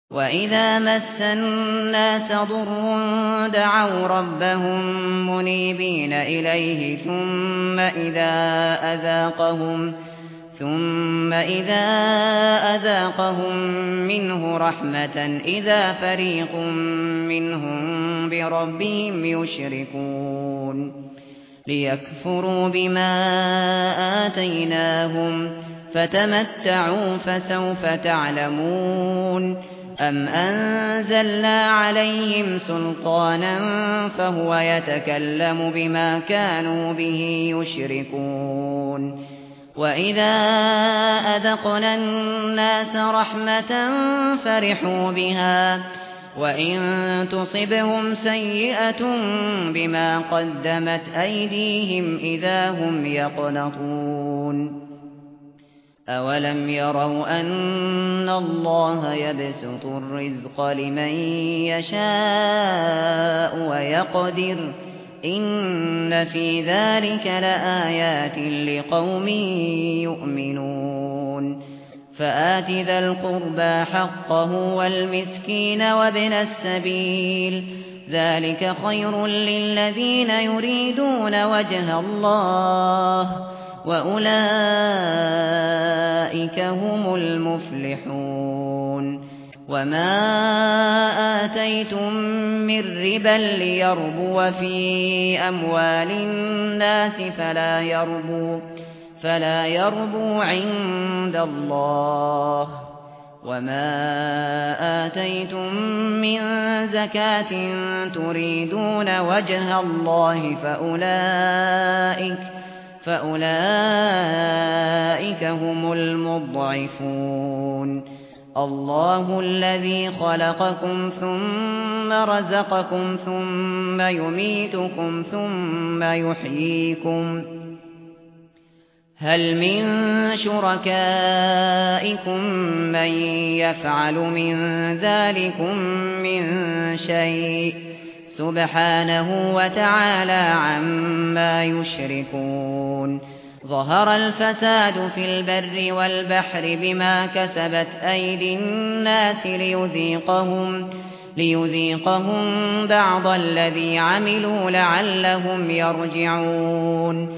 وَإِذَا مَسَّ النَّاسَ ضُرٌّ دَعَوْا رَبَّهُم مُّنِيبِينَ إِلَيْهِ ثُمَّ إِذَا أَذَاقَهُم مِّنْهُ رَحْمَةً إِذَا فَرِيقٌ مِّنْهُم بِرَبِّهِمْ يُشْرِكُونَ لِيَكْفُرُوا بِمَا آتَيْنَاهُمْ فَتَمَتَّعُوا فَسَوْفَ تَعْلَمُونَ أَمْ أَنزَلْنَا عَلَيْهِمْ سُلْطَانًا فَهُوَ يَتَكَلَّمُ بِمَا كَانُوا بِهِ يُشْرِكُونَ وَإِذَا أَذَقْنَا النَّاسَ رَحْمَةً فَرِحُوا بِهَا وَإِن تُصِبْهُمْ سَيِّئَةٌ بِمَا قَدَّمَتْ أَيْدِيهِمْ إِذَا هُمْ يَقْنَطُونَ أَوَلَمْ يَرَوْا أَنَّ اللَّهَ يَبْسُطُ الرِّزْقَ لِمَن يَشَاءُ وَيَقْدِرُ إِنَّ فِي ذَلِكَ لَآيَاتٍ لِقَوْمٍ يُؤْمِنُونَ فَآتِ ذَا الْقُرْبَى حَقَّهُ وَالْمِسْكِينَ وَابْنَ السَّبِيلِ ذَلِكَ خَيْرٌ لِّلَّذِينَ يُرِيدُونَ وَجْهَ اللَّهِ وَأُولَئِكَ هُمُ المفلحون وَمَا آتَيْتُم مِّن رِّبًا لِّيَرْبُوَ فِي أَمْوَالِ النَّاسِ فَلَا يَرْبُو عِندَ اللَّهِ وَمَا آتَيْتُم مِّن زَكَاةٍ تُرِيدُونَ وَجْهَ اللَّهِ فَأُولَئِكَ هُمُ المضعفون الله الذي خلقكم ثم رزقكم ثم يميتكم ثم يحييكم هل من شركائكم من يفعل من ذلكم من شيء سبحانه وتعالى عما يشركون ظهر الفساد في البر والبحر بما كسبت أيدي الناس ليذيقهم بعض الذي عملوا لعلهم يرجعون